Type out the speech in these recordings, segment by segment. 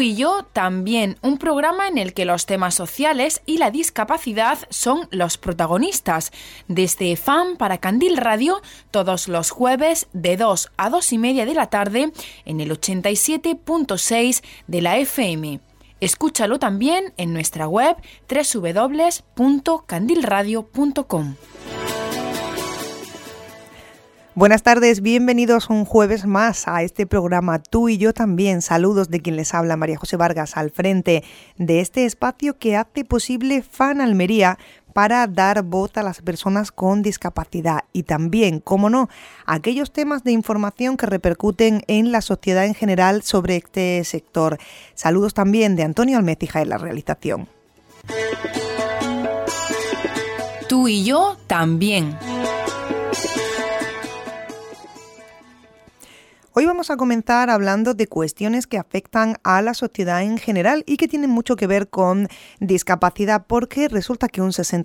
Tú y yo también, un programa en el que los temas sociales y la discapacidad son los protagonistas. Desde FAM para Candil Radio, todos los jueves de 2 a 2 y media de la tarde en el 87.6 de la FM. Escúchalo también en nuestra web www.candilradio.com. Buenas tardes, bienvenidos un jueves más a este programa Tú y yo también. Saludos de quien les habla, María José Vargas, al frente de este espacio que hace posible FAN Almería para dar voz a las personas con discapacidad y también, como no, aquellos temas de información que repercuten en la sociedad en general sobre este sector. Saludos también de Antonio Almecija en la realización. Tú y yo también. Hoy vamos a comenzar hablando de cuestiones que afectan a la sociedad en general y que tienen mucho que ver con discapacidad, porque resulta que un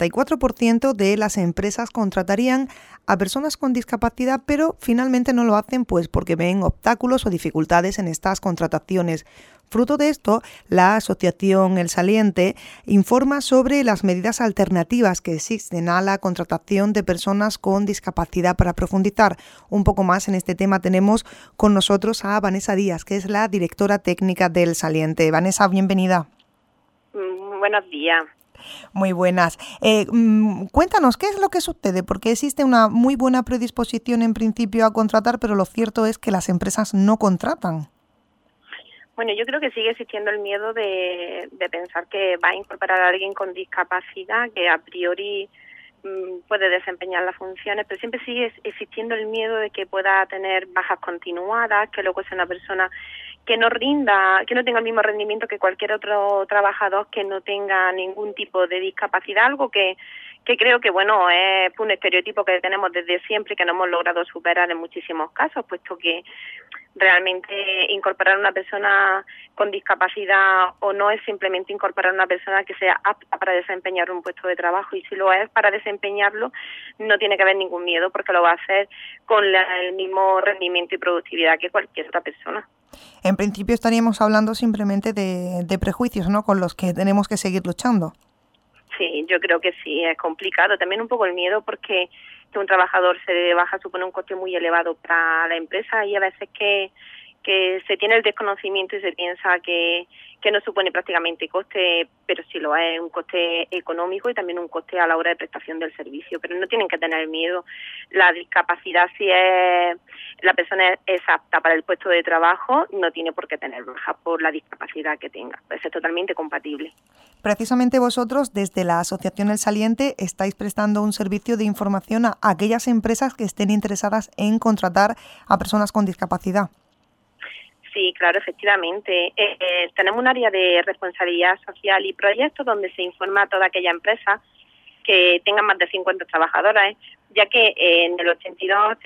64% de las empresas contratarían a personas con discapacidad, pero finalmente no lo hacen pues porque ven obstáculos o dificultades en estas contrataciones. Fruto de esto, la asociación El Saliente informa sobre las medidas alternativas que existen a la contratación de personas con discapacidad. Para profundizar un poco más en este tema tenemos con nosotros a Vanessa Díaz, que es la directora técnica del Saliente. Vanessa, bienvenida. Buenos días. Muy buenas. Cuéntanos, ¿qué es lo que sucede? Porque existe una muy buena predisposición en principio a contratar, pero lo cierto es que las empresas no contratan. Bueno, yo creo que sigue existiendo el miedo de pensar que va a incorporar a alguien con discapacidad, que a priori puede desempeñar las funciones, pero siempre sigue existiendo el miedo de que pueda tener bajas continuadas, que luego sea una persona que no rinda, que no tenga el mismo rendimiento que cualquier otro trabajador que no tenga ningún tipo de discapacidad, algo que creo que, bueno, es un estereotipo que tenemos desde siempre y que no hemos logrado superar en muchísimos casos, puesto que realmente incorporar a una persona con discapacidad o no es simplemente incorporar a una persona que sea apta para desempeñar un puesto de trabajo, y si lo es para desempeñarlo no tiene que haber ningún miedo porque lo va a hacer con el mismo rendimiento y productividad que cualquier otra persona. En principio estaríamos hablando simplemente de prejuicios, ¿no?, con los que tenemos que seguir luchando. Sí, yo creo que sí, es complicado. También un poco el miedo porque que un trabajador se de baja supone un coste muy elevado para la empresa, y a veces que se tiene el desconocimiento y se piensa que no supone prácticamente coste, pero sí lo es, un coste económico y también un coste a la hora de prestación del servicio. Pero no tienen que tener miedo. La discapacidad, si la persona es apta para el puesto de trabajo, no tiene por qué tener baja por la discapacidad que tenga. Pues es totalmente compatible. Precisamente vosotros, desde la Asociación El Saliente, estáis prestando un servicio de información a aquellas empresas que estén interesadas en contratar a personas con discapacidad. Sí, claro, efectivamente. Tenemos un área de responsabilidad social y proyectos donde se informa a toda aquella empresa que tenga más de 50 trabajadoras, ya que en el 82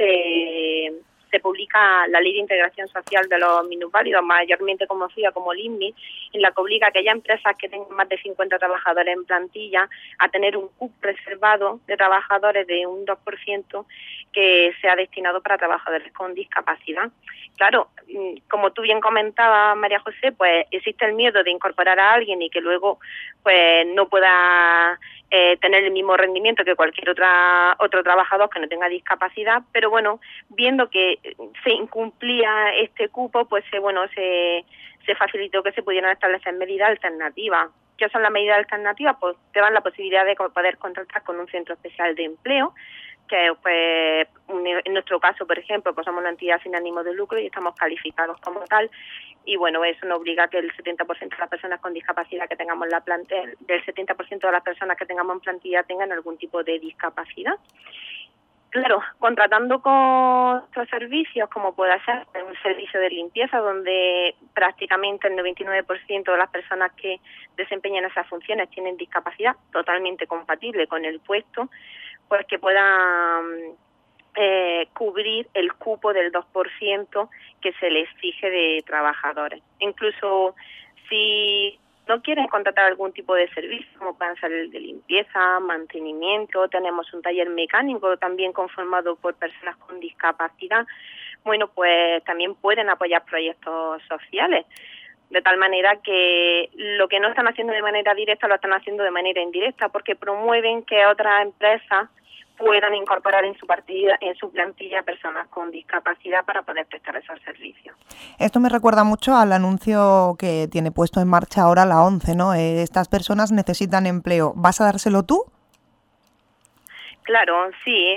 se publica la Ley de Integración Social de los Minusválidos, mayormente conocida como LIMMI, en la que obliga a aquellas empresas que tengan más de 50 trabajadores en plantilla a tener un cupo reservado de trabajadores de un 2% que sea destinado para trabajadores con discapacidad. Claro, como tú bien comentabas, María José, pues existe el miedo de incorporar a alguien y que luego pues no pueda tener el mismo rendimiento que cualquier otro trabajador que no tenga discapacidad, pero bueno, viendo que se incumplía este cupo, pues se facilitó que se pudieran establecer medidas alternativas. ¿Qué son las medidas alternativas? Pues te dan la posibilidad de poder contratar con un centro especial de empleo, que pues en nuestro caso, por ejemplo, pues somos una entidad sin ánimo de lucro y estamos calificados como tal, y bueno, eso nos obliga a que el 70% de las personas con discapacidad que tengamos en la plantilla, del 70% de las personas que tengamos en plantilla tengan algún tipo de discapacidad. Claro, contratando con estos servicios, como puede ser un servicio de limpieza, donde prácticamente el 99% de las personas que desempeñan esas funciones tienen discapacidad totalmente compatible con el puesto, pues que puedan cubrir el cupo del 2% que se le exige de trabajadores. Incluso si no quieren contratar algún tipo de servicio, como pueden ser el de limpieza, mantenimiento, tenemos un taller mecánico también conformado por personas con discapacidad, bueno, pues también pueden apoyar proyectos sociales. de tal manera que lo que no están haciendo de manera directa lo están haciendo de manera indirecta, porque promueven que otras empresas puedan incorporar en su plantilla personas con discapacidad para poder prestar esos servicios. Esto me recuerda mucho al anuncio que tiene puesto en marcha ahora la ONCE, ¿no? Estas personas necesitan empleo. ¿Vas a dárselo tú? Claro, sí.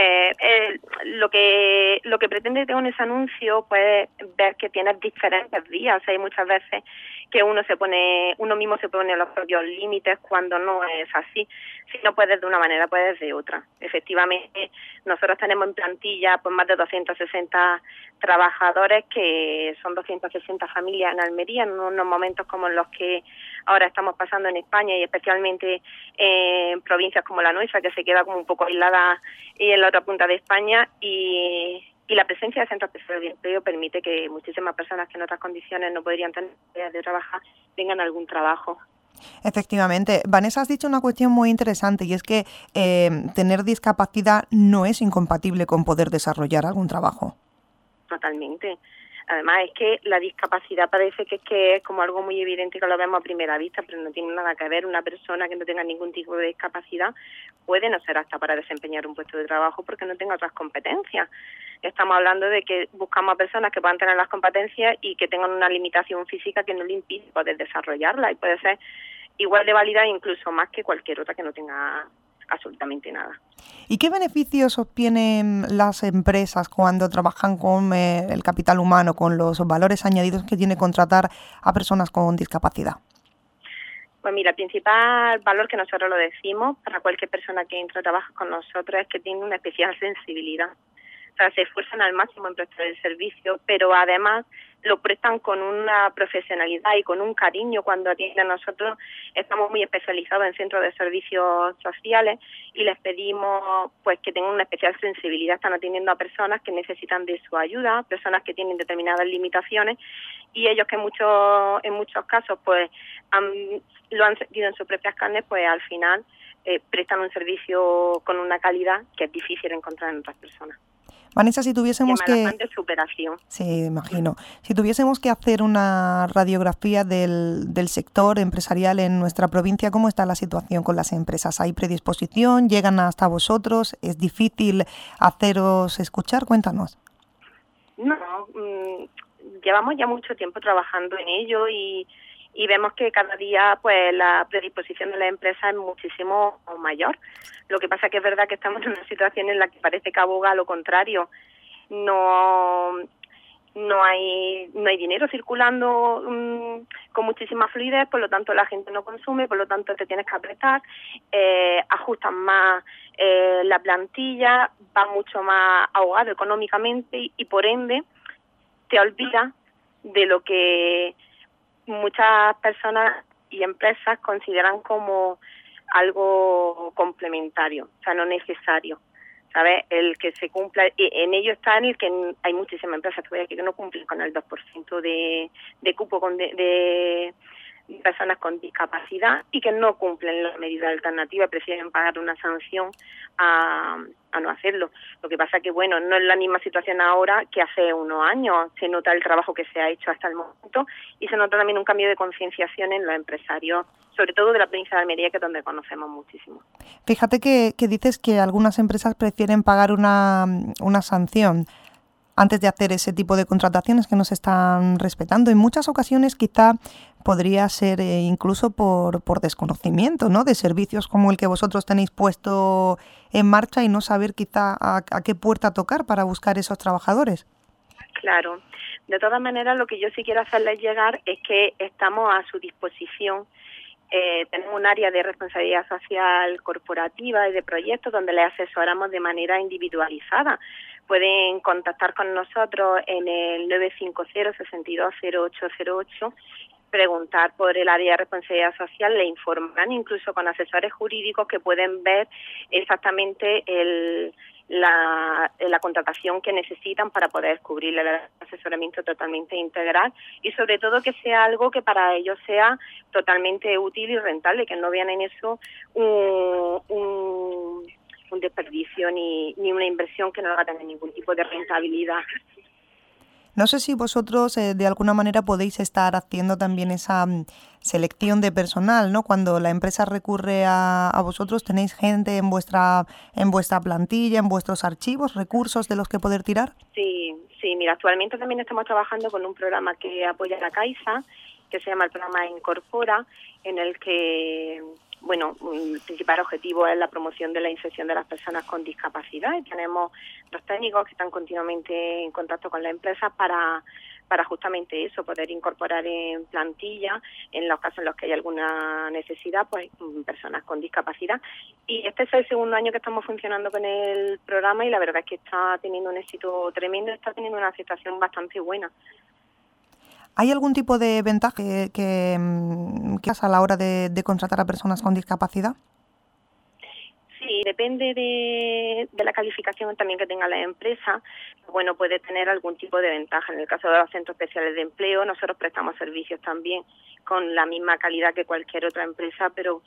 Lo que pretende con ese anuncio, pues, ver que tienes diferentes vías. Hay muchas veces que uno mismo se pone los propios límites cuando no es así. Si no puedes de una manera, puedes de otra. Efectivamente, nosotros tenemos en plantilla pues más de 260 trabajadores, que son 260 familias en Almería, en unos momentos como los que ahora estamos pasando en España, y especialmente en provincias como la nuestra, que se queda como un poco aislada y en la otra punta de España, y la presencia de centros especiales de empleo permite que muchísimas personas que en otras condiciones no podrían tener de trabajar tengan algún trabajo. Efectivamente. Vanessa, has dicho una cuestión muy interesante, y es que tener discapacidad no es incompatible con poder desarrollar algún trabajo. Totalmente. Además, es que la discapacidad parece que es como algo muy evidente, que lo vemos a primera vista, pero no tiene nada que ver. Una persona que no tenga ningún tipo de discapacidad puede no ser apta para desempeñar un puesto de trabajo porque no tenga otras competencias. Estamos hablando de que buscamos a personas que puedan tener las competencias y que tengan una limitación física que no le impide poder desarrollarla, y puede ser igual de válida, incluso más que cualquier otra que no tenga absolutamente nada. ¿Y qué beneficios obtienen las empresas cuando trabajan con el capital humano, con los valores añadidos que tiene contratar a personas con discapacidad? Pues mira, el principal valor, que nosotros lo decimos para cualquier persona que entra a trabajar con nosotros, es que tiene una especial sensibilidad. O sea, se esfuerzan al máximo en prestar el servicio, pero además lo prestan con una profesionalidad y con un cariño. Cuando atienden a nosotros, estamos muy especializados en centros de servicios sociales y les pedimos pues que tengan una especial sensibilidad. Están atendiendo a personas que necesitan de su ayuda, personas que tienen determinadas limitaciones, y ellos que en muchos casos pues lo han sentido en sus propias carnes, pues al final prestan un servicio con una calidad que es difícil encontrar en otras personas. Vanessa, si tuviésemos de superación. Sí, imagino. Si tuviésemos que hacer una radiografía del sector empresarial en nuestra provincia, ¿cómo está la situación con las empresas? ¿Hay predisposición? ¿Llegan hasta vosotros? ¿Es difícil haceros escuchar? Cuéntanos. No, llevamos ya mucho tiempo trabajando en ello y vemos que cada día pues la predisposición de la empresa es muchísimo mayor. Lo que pasa es que es verdad que estamos en una situación en la que parece que aboga a lo contrario. No hay dinero circulando con muchísima fluidez, por lo tanto la gente no consume, por lo tanto te tienes que apretar, ajustan más la plantilla, va mucho más ahogado económicamente y por ende te olvidas de lo que muchas personas y empresas consideran como algo complementario, o sea, no necesario, ¿sabes? El que se cumpla, en ello está en el que hay muchísimas empresas que no cumplen con el 2% de cupo de personas con discapacidad y que no cumplen la medida alternativa, prefieren pagar una sanción a no hacerlo. Lo que pasa que, bueno, no es la misma situación ahora que hace unos años. Se nota el trabajo que se ha hecho hasta el momento y se nota también un cambio de concienciación en los empresarios, sobre todo de la provincia de Almería, que es donde conocemos muchísimo. Fíjate que dices que algunas empresas prefieren pagar una sanción antes de hacer ese tipo de contrataciones que no se están respetando. En muchas ocasiones quizá podría ser incluso por desconocimiento, ¿no?, de servicios como el que vosotros tenéis puesto en marcha y no saber quizá a qué puerta tocar para buscar esos trabajadores. Claro. De todas maneras, lo que yo sí quiero hacerles llegar es que estamos a su disposición. Tenemos un área de responsabilidad social corporativa y de proyectos donde les asesoramos de manera individualizada. Pueden contactar con nosotros en el 950-620808, preguntar por el área de responsabilidad social, le informan incluso con asesores jurídicos que pueden ver exactamente la contratación que necesitan para poder cubrir el asesoramiento totalmente integral y sobre todo que sea algo que para ellos sea totalmente útil y rentable, que no vean en eso un desperdicio ni una inversión que no va a tener ningún tipo de rentabilidad. No sé si vosotros de alguna manera podéis estar haciendo también esa selección de personal, ¿no? Cuando la empresa recurre a vosotros, ¿tenéis gente en vuestra plantilla, en vuestros archivos, recursos de los que poder tirar? Sí, mira, actualmente también estamos trabajando con un programa que apoya la Caixa, que se llama el programa Incorpora, en el que, bueno, el principal objetivo es la promoción de la inserción de las personas con discapacidad, y tenemos 2 técnicos que están continuamente en contacto con la empresa para justamente eso, poder incorporar en plantilla, en los casos en los que hay alguna necesidad, pues personas con discapacidad. Y este es el segundo año que estamos funcionando con el programa, y la verdad es que está teniendo un éxito tremendo, está teniendo una aceptación bastante buena. ¿Hay algún tipo de ventaja que a la hora de contratar a personas con discapacidad? Sí, depende de la calificación también que tenga la empresa. Bueno, puede tener algún tipo de ventaja. En el caso de los centros especiales de empleo, nosotros prestamos servicios también con la misma calidad que cualquier otra empresa, pero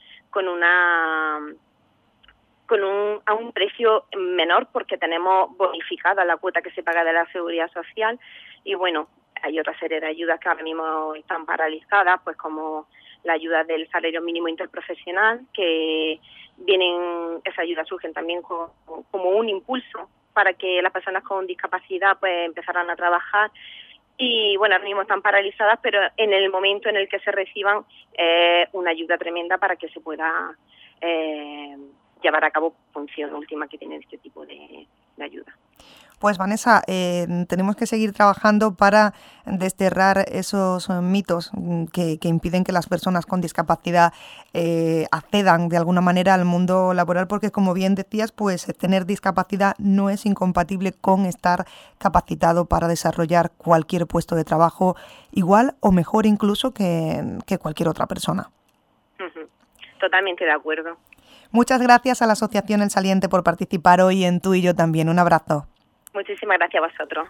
a un precio menor, porque tenemos bonificada la cuota que se paga de la Seguridad Social. Y bueno, hay otra serie de ayudas que ahora mismo están paralizadas, pues como la ayuda del salario mínimo interprofesional, que esas ayudas surgen también como un impulso para que las personas con discapacidad pues empezaran a trabajar. Y bueno, ahora mismo están paralizadas, pero en el momento en el que se reciban, una ayuda tremenda para que se pueda llevar a cabo función última que tiene este tipo de ayuda. Pues Vanessa, tenemos que seguir trabajando para desterrar esos mitos que impiden que las personas con discapacidad accedan de alguna manera al mundo laboral, porque como bien decías, pues tener discapacidad no es incompatible con estar capacitado para desarrollar cualquier puesto de trabajo, igual o mejor incluso que cualquier otra persona. Totalmente de acuerdo. Muchas gracias a la Asociación El Saliente por participar hoy en Tú y Yo También. Un abrazo. Muchísimas gracias a vosotros.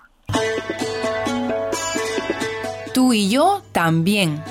Tú y yo también.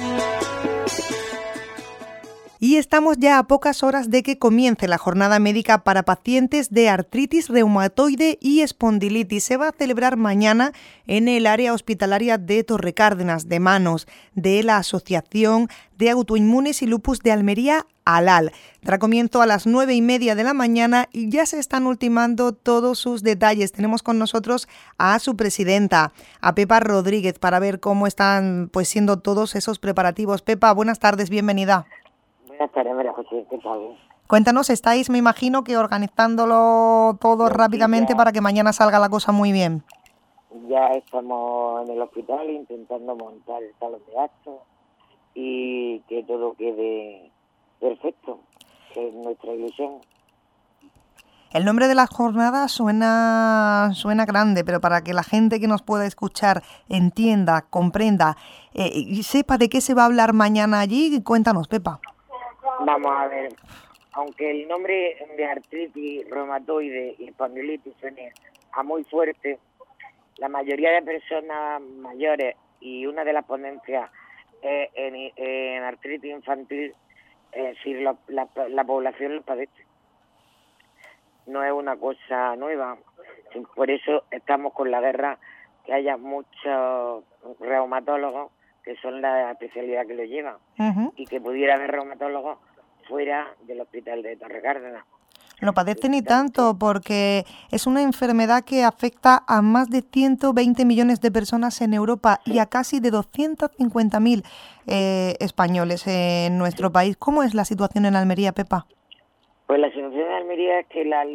Y estamos ya a pocas horas de que comience la jornada médica para pacientes de artritis reumatoide y espondilitis. Se va a celebrar mañana en el área hospitalaria de Torrecárdenas, de manos de la Asociación de Autoinmunes y Lupus de Almería, ALAL. Dará comienzo a las 9:30 de la mañana y ya se están ultimando todos sus detalles. Tenemos con nosotros a su presidenta, a Pepa Rodríguez, para ver cómo están pues siendo todos esos preparativos. Pepa, buenas tardes, bienvenida. Buenas tardes, María José, ¿qué tal? Cuéntanos, estáis, me imagino, que organizándolo todo rápidamente para que mañana salga la cosa muy bien. Ya estamos en el hospital intentando montar el salón de actos y que todo quede perfecto, que es nuestra ilusión. El nombre de la jornada suena grande, pero para que la gente que nos pueda escuchar entienda, comprenda y sepa de qué se va a hablar mañana allí, cuéntanos, Pepa. Vamos a ver, aunque el nombre de artritis reumatoide y espondilitis suene a muy fuerte, la mayoría de personas mayores, y una de las ponencias en artritis infantil, si la población lo padece. No es una cosa nueva, por eso estamos con la guerra, que haya muchos reumatólogos, que son la especialidad que lo llevan, y que pudiera haber reumatólogos fuera del hospital de Torrecárdenas. Lo padecen y tanto, porque es una enfermedad que afecta a más de 120 millones de personas en Europa y a casi de 250.000 españoles en nuestro país. ¿Cómo es la situación en Almería, Pepa? Pues la situación en Almería es que las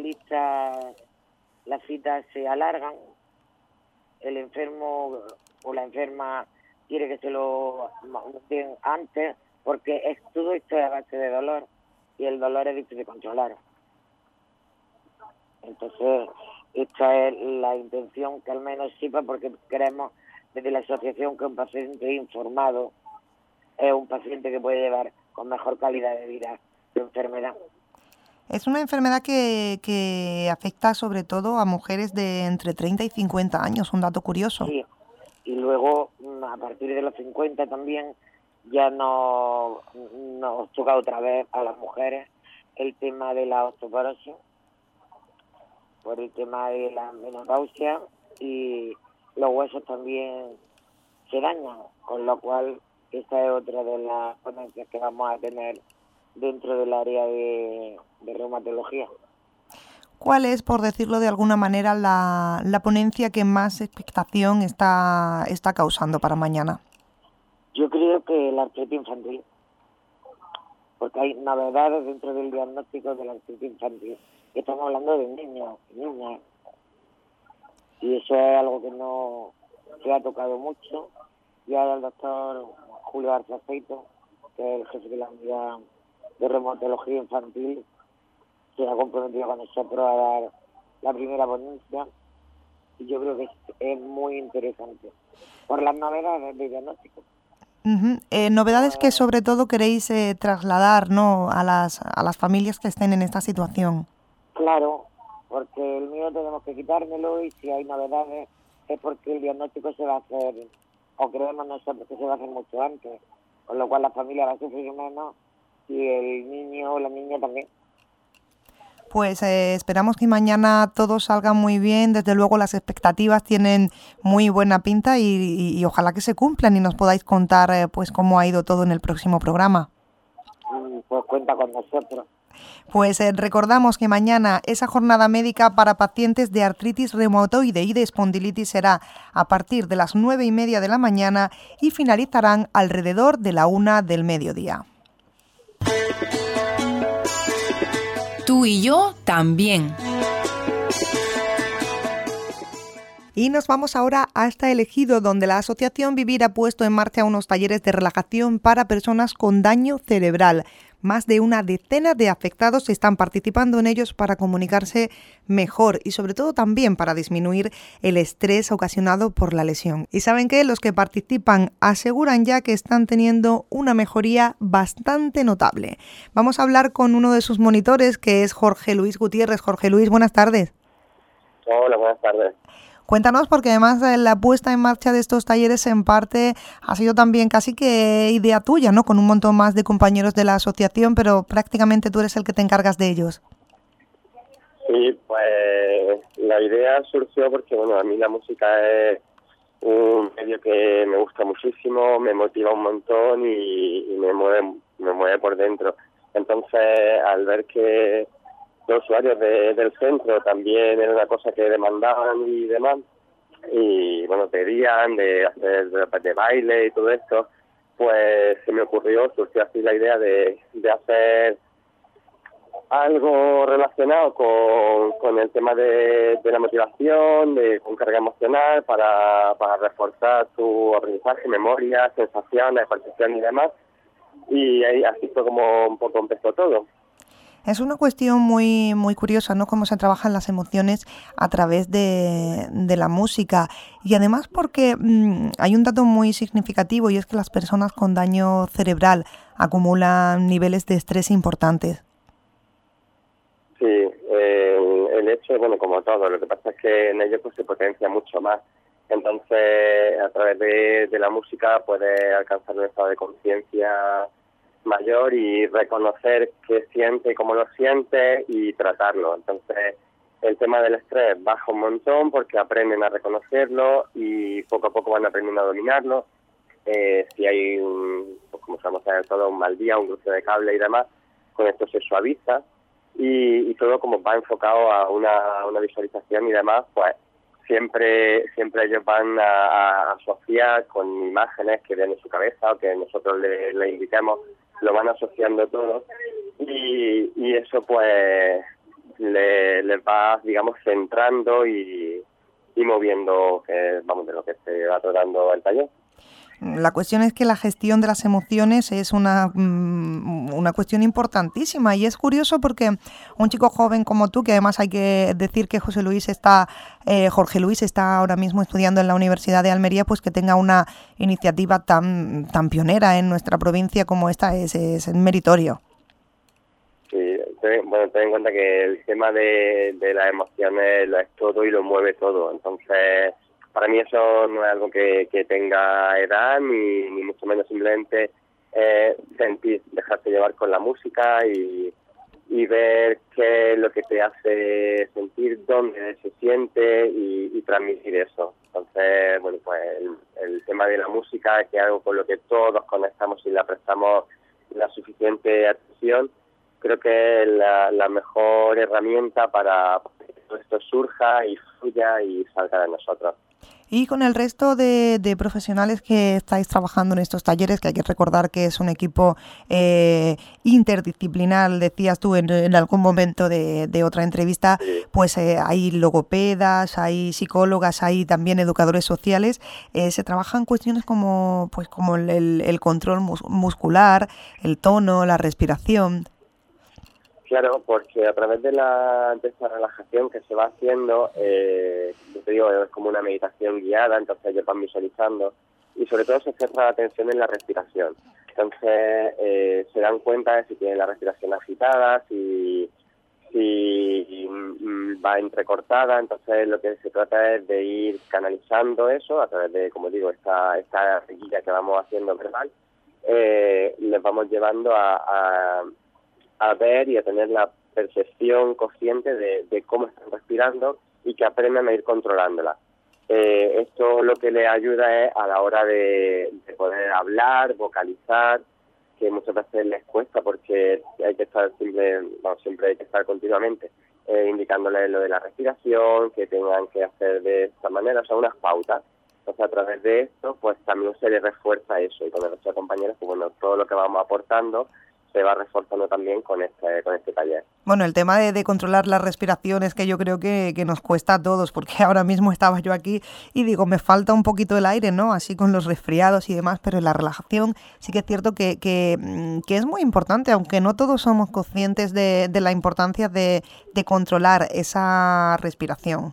citas se alargan, el enfermo o la enferma quiere que se lo den antes, porque todo esto es a base de dolor y el dolor es difícil de controlar. Entonces, esta es la intención, que al menos sepa, porque creemos desde la asociación que un paciente informado es un paciente que puede llevar con mejor calidad de vida su enfermedad. Es una enfermedad que afecta sobre todo a mujeres de entre 30 y 50 años, un dato curioso. Sí, y luego a partir de los 50 también ya nos toca otra vez a las mujeres el tema de la osteoporosis, por el tema de la menopausia y los huesos también se dañan, con lo cual esta es otra de las ponencias que vamos a tener dentro del área de reumatología. ¿Cuál es, por decirlo de alguna manera, la ponencia que más expectación está causando para mañana? Yo creo que la artritis infantil, porque hay novedades dentro del diagnóstico de la artritis infantil. Estamos hablando de niños, niñas, y eso es algo que no se ha tocado mucho. Ya el doctor Julio Arzaceito, que es el jefe de la unidad de reumatología infantil, se ha comprometido con nosotros a dar la primera ponencia, y yo creo que es muy interesante por las novedades de diagnóstico. Uh-huh. Novedades que sobre todo queréis trasladar, ¿no?, a las familias que estén en esta situación. Claro, porque el miedo tenemos que quitármelo, y si hay novedades es porque el diagnóstico se va a hacer, o creemos nosotros que se va a hacer mucho antes, con lo cual la familia va a sufrir menos y el niño o la niña también. Pues esperamos que mañana todo salga muy bien. Desde luego las expectativas tienen muy buena pinta y ojalá que se cumplan y nos podáis contar pues cómo ha ido todo en el próximo programa. Pues cuenta con nosotros. Pues recordamos que mañana esa jornada médica para pacientes de artritis reumatoide y de espondilitis será a partir de las 9:30 de la mañana y finalizarán alrededor de la 1 del mediodía. Tú y yo también. Y nos vamos ahora hasta El Ejido, donde la Asociación Vivir ha puesto en marcha unos talleres de relajación para personas con daño cerebral. Más de una decena de afectados están participando en ellos para comunicarse mejor y sobre todo también para disminuir el estrés ocasionado por la lesión. ¿Y saben qué? Los que participan aseguran ya que están teniendo una mejoría bastante notable. Vamos a hablar con uno de sus monitores, que es Jorge Luis Gutiérrez. Jorge Luis, buenas tardes. Hola, buenas tardes. Cuéntanos, porque además la puesta en marcha de estos talleres en parte ha sido también casi que idea tuya, ¿no? Con un montón más de compañeros de la asociación, pero prácticamente tú eres el que te encargas de ellos. Sí, pues la idea surgió porque, bueno, a mí la música es un medio que me gusta muchísimo, me motiva un montón y me mueve por dentro. Entonces, al ver que los usuarios del centro también era una cosa que demandaban y demás, y bueno, pedían de hacer de baile y todo esto, pues se me surgió así la idea de hacer algo relacionado con el tema de la motivación, con carga emocional, para reforzar tu aprendizaje, memoria, sensaciones, percepción y demás, y ahí así fue como un poco empezó todo. Es una cuestión muy muy curiosa, ¿no? Cómo se trabajan las emociones a través de la música. Y además porque hay un dato muy significativo, y es que las personas con daño cerebral acumulan niveles de estrés importantes. Sí, el hecho, bueno, como todo, lo que pasa es que en ello pues se potencia mucho más. Entonces, a través de la música puedes alcanzar un estado de conciencia mayor y reconocer qué siente y cómo lo siente y tratarlo. Entonces, el tema del estrés baja un montón porque aprenden a reconocerlo y poco a poco van aprendiendo a dominarlo. Si hay, pues como sabemos todo, un mal día, un cruce de cable y demás, con esto se suaviza y todo como va enfocado a una visualización y demás, pues siempre ellos van a asociar con imágenes que ven en su cabeza o que nosotros le indiquemos, lo van asociando todo y eso pues les va, digamos, centrando y moviendo, vamos, de lo que se va tratando el taller. La cuestión es que la gestión de las emociones es una cuestión importantísima, y es curioso porque un chico joven como tú, que además hay que decir que Jorge Luis está ahora mismo estudiando en la Universidad de Almería, pues que tenga una iniciativa tan pionera en nuestra provincia como esta es meritorio. Sí, bueno, ten en cuenta que el tema de las emociones lo es todo y lo mueve todo, entonces para mí eso no es algo que tenga edad, ni mucho menos, simplemente sentir, dejarse llevar con la música y ver qué es lo que te hace sentir, dónde se siente y transmitir eso. Entonces, bueno, pues el tema de la música, que es algo con lo que todos conectamos y le prestamos la suficiente atención, creo que es la mejor herramienta para que todo esto surja y fluya y salga de nosotros. Y con el resto de profesionales que estáis trabajando en estos talleres, que hay que recordar que es un equipo interdisciplinar, decías tú en algún momento de otra entrevista, sí. Pues hay logopedas, hay psicólogas, hay también educadores sociales. Se trabajan cuestiones como el control muscular, el tono, la respiración. Claro, porque a través de esta relajación que se va haciendo, yo te digo, es como una meditación guiada, entonces ellos van visualizando y sobre todo se centra la atención en la respiración. Entonces se dan cuenta de si tienen la respiración agitada, si va entrecortada, entonces lo que se trata es de ir canalizando eso a través de, como digo, esta guía que vamos haciendo verbal, les vamos llevando a ver y a tener la percepción consciente de cómo están respirando y que aprendan a ir controlándola. Esto lo que les ayuda es a la hora de poder hablar, vocalizar, que muchas veces les cuesta porque hay que estar siempre hay que estar continuamente indicándoles lo de la respiración, que tengan que hacer de esta manera, o sea, unas pautas. Entonces, a través de esto, pues también se les refuerza eso y con el resto de compañeros, pues bueno, todo lo que vamos aportando se va reforzando también con este taller. Bueno, el tema de controlar la respiración es que yo creo que nos cuesta a todos, porque ahora mismo estaba yo aquí y digo, me falta un poquito el aire, ¿no? Así con los resfriados y demás, pero la relajación sí que es cierto que es muy importante, aunque no todos somos conscientes de la importancia de controlar esa respiración.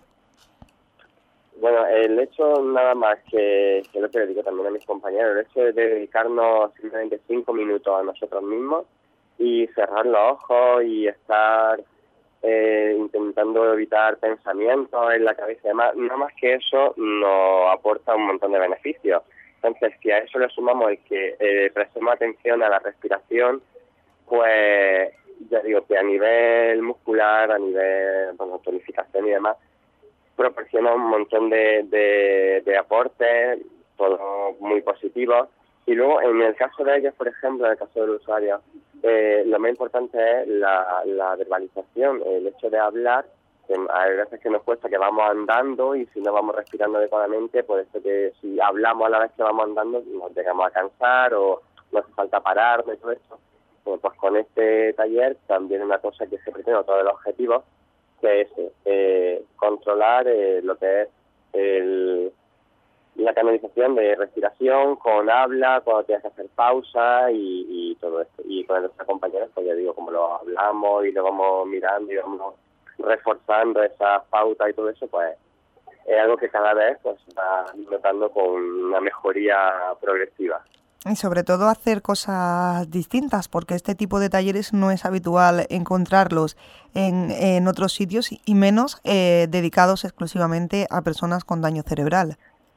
Bueno, el hecho nada más que lo que le digo también a mis compañeros, el hecho de dedicarnos simplemente 5 minutos a nosotros mismos y cerrar los ojos y estar intentando evitar pensamientos en la cabeza y demás, nada más que eso nos aporta un montón de beneficios. Entonces, si a eso le sumamos el que prestemos atención a la respiración, pues ya digo que a nivel muscular, a nivel tonificación y demás, proporciona un montón de aportes, todos muy positivos. Y luego, en el caso de ellos, por ejemplo, en el caso del usuario, lo más importante es la verbalización, el hecho de hablar. Que hay veces que nos cuesta que vamos andando y si no vamos respirando adecuadamente, puede ser que si hablamos a la vez que vamos andando nos llegamos a cansar o no hace falta parar de todo esto. Pues con este taller también una cosa que se pretende, otro de los objetivos, que es controlar lo que es la canalización de respiración con habla, cuando tienes que hacer pausa y todo esto. Y con nuestros compañeros, pues ya digo, como lo hablamos y lo vamos mirando y vamos reforzando esas pautas y todo eso, pues es algo que cada vez pues va notando con una mejoría progresiva. Y sobre todo hacer cosas distintas, porque este tipo de talleres no es habitual encontrarlos en otros sitios y menos dedicados exclusivamente a personas con daño cerebral.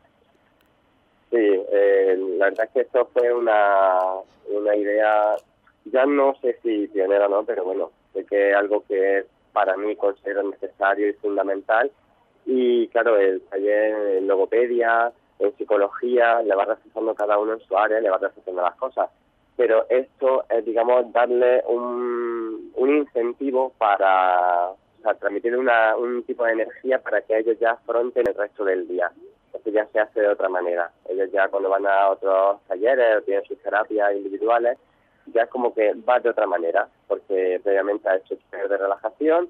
Sí, la verdad es que esto fue una idea, ya no sé si pionera o no, pero bueno, sé que es algo que para mí considero necesario y fundamental. Y claro, el taller en logopedia, en psicología, le va reforzando cada uno en su área, le va reforzando las cosas. Pero esto es, digamos, darle un incentivo para transmitir un tipo de energía para que ellos ya afronten el resto del día. Esto ya se hace de otra manera. Ellos ya cuando van a otros talleres o tienen sus terapias individuales, ya es como que va de otra manera, porque previamente ha hecho talleres de relajación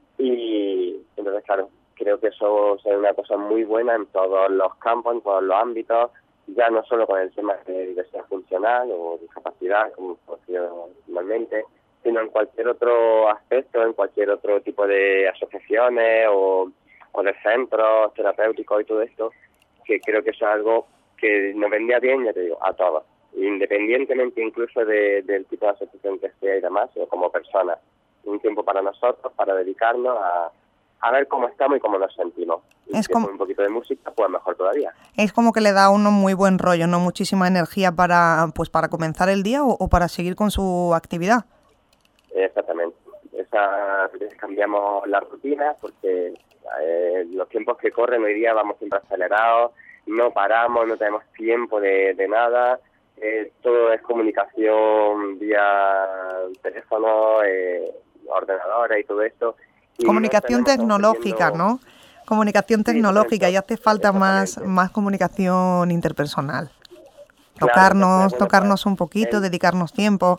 y entonces, claro, creo que eso es una cosa muy buena en todos los campos, en todos los ámbitos, ya no solo con el tema de diversidad funcional o discapacidad, como conocido normalmente, sino en cualquier otro aspecto, en cualquier otro tipo de asociaciones o de centros terapéuticos y todo esto, que creo que eso es algo que nos vendría bien, ya te digo, a todos, independientemente incluso del tipo de asociación que sea y demás, o como personas. Un tiempo para nosotros, para dedicarnos a ver cómo estamos y cómo nos sentimos. Y si con un poquito de música, pues mejor todavía. Es como que le da a uno muy buen rollo, ¿no? Muchísima energía para comenzar el día o para seguir con su actividad. Exactamente. Cambiamos la rutina porque Los tiempos que corren hoy día vamos siempre acelerados, no paramos, no tenemos tiempo de nada, todo es comunicación vía teléfono, ordenadores y todo esto. Y comunicación tecnológica, ¿no? Comunicación tecnológica, y hace falta más comunicación interpersonal. Tocarnos un poquito, dedicarnos tiempo,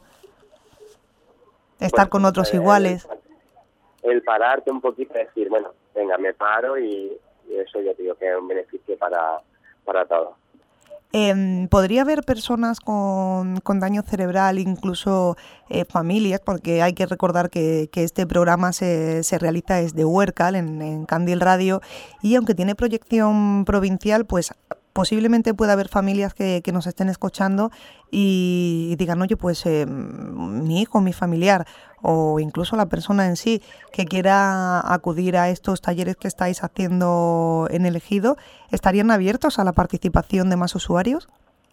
estar con otros iguales. El pararte un poquito y decir, bueno, venga, me paro, y eso yo digo que es un beneficio para todos. ¿Podría haber personas con daño cerebral, incluso familias? Porque hay que recordar que este programa se realiza desde Huércal, en Candil Radio, y aunque tiene proyección provincial, pues posiblemente pueda haber familias que nos estén escuchando y digan, oye, pues mi hijo, mi familiar, o incluso la persona en sí que quiera acudir a estos talleres que estáis haciendo en el Ejido, ¿estarían abiertos a la participación de más usuarios?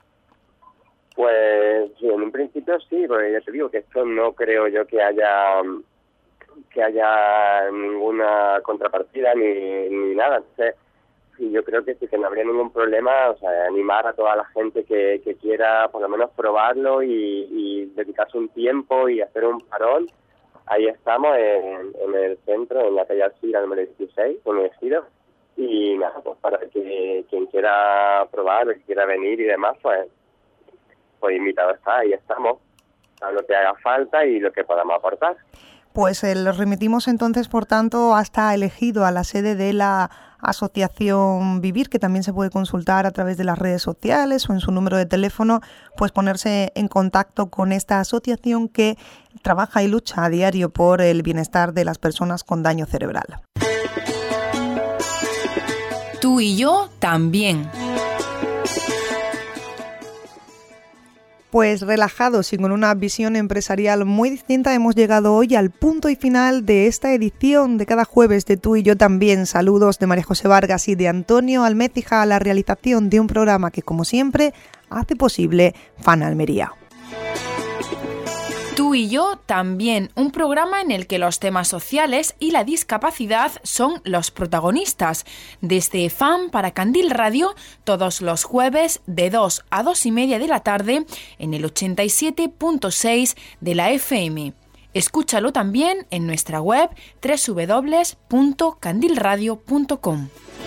Pues en un principio sí, porque ya te digo que esto no creo yo que haya ninguna contrapartida ni nada. Entonces, yo creo que sí, que no habría ningún problema, o sea, animar a toda la gente que quiera por lo menos probarlo y dedicarse un tiempo y hacer un parón. Ahí estamos en el centro, en la calle Alcira, número 16, con el Ejido. Y nada, pues para que quien quiera probar, que quiera venir y demás, pues invitado está, ahí estamos, a lo que haga falta y lo que podamos aportar. Pues los remitimos entonces, por tanto, hasta el Ejido, a la sede de la Asociación Vivir, que también se puede consultar a través de las redes sociales o en su número de teléfono, pues ponerse en contacto con esta asociación que trabaja y lucha a diario por el bienestar de las personas con daño cerebral. Tú y yo también. Pues relajados y con una visión empresarial muy distinta, hemos llegado hoy al punto y final de esta edición de cada jueves de Tú y yo también. Saludos de María José Vargas y de Antonio Almécija a la realización de un programa que, como siempre, hace posible FAN Almería. Tú y yo también, un programa en el que los temas sociales y la discapacidad son los protagonistas. Desde FAN para Candil Radio, todos los jueves de 2 a 2 y media de la tarde en el 87.6 de la FM. Escúchalo también en nuestra web www.candilradio.com.